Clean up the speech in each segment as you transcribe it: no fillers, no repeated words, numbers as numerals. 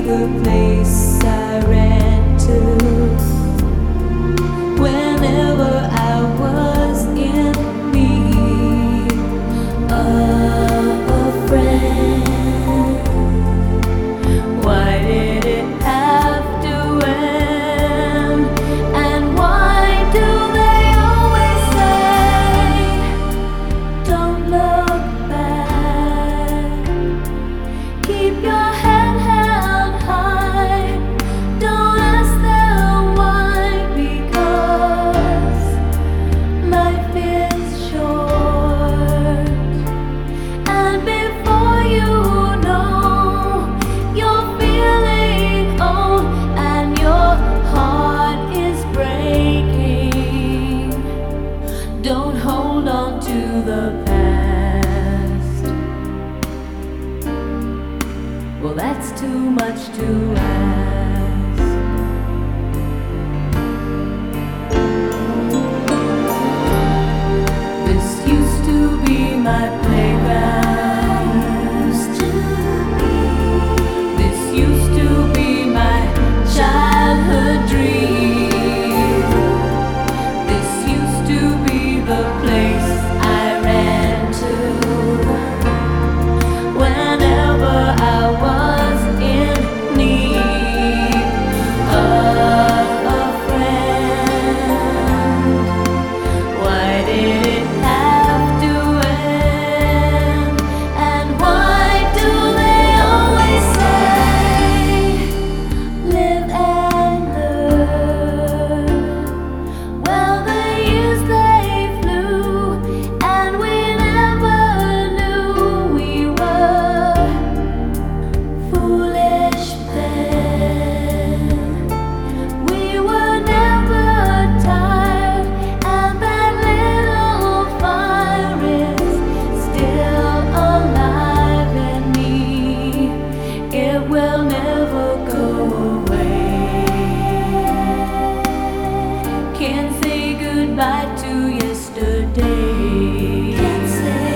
the place I ran to whenever I was in need of a friend. Why did it have to end? And why do they always say, don't look back, keep your head held high, don't ask them why, because life is short. And before you know, you're feeling old and your heart is breaking. Don't hold on to the past. Well, that's too much to ask. This used to be my playground. This used to be my childhood dream. This used to be the place I ran to whenever I was in need of a friend. Why did it have to end? And why do they always say, live and learn? Well, the years they flew, and we never knew we were foolish then. We were never tired, and that little fire is still alive in me. It will never go away. Can't say goodbye to yesterday. Can't say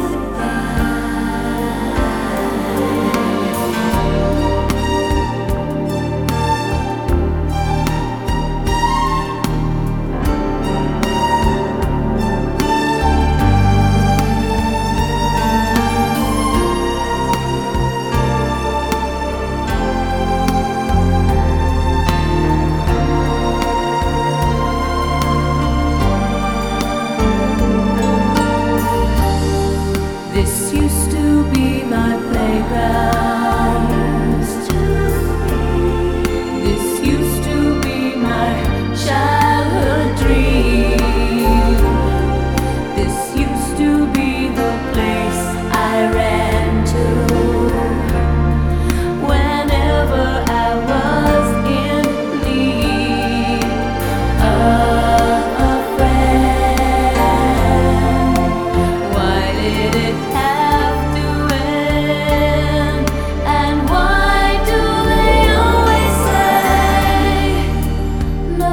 this used to be my playground. This used to be my childhood dream. This used to be the place I ran to whenever I was in need of a friend. Why did it have to end? And why do they always say, no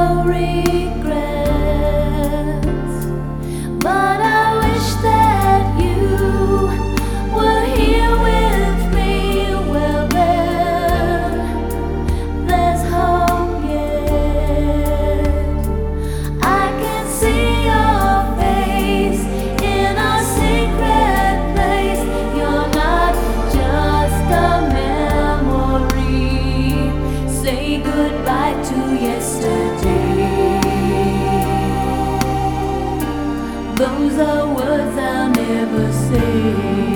regrets? But I wish that you were here with me. Well, then there's hope yet. I can see your face in a secret place. You're not just a memory. Say goodbye to yesterday. Those are words I'll never say.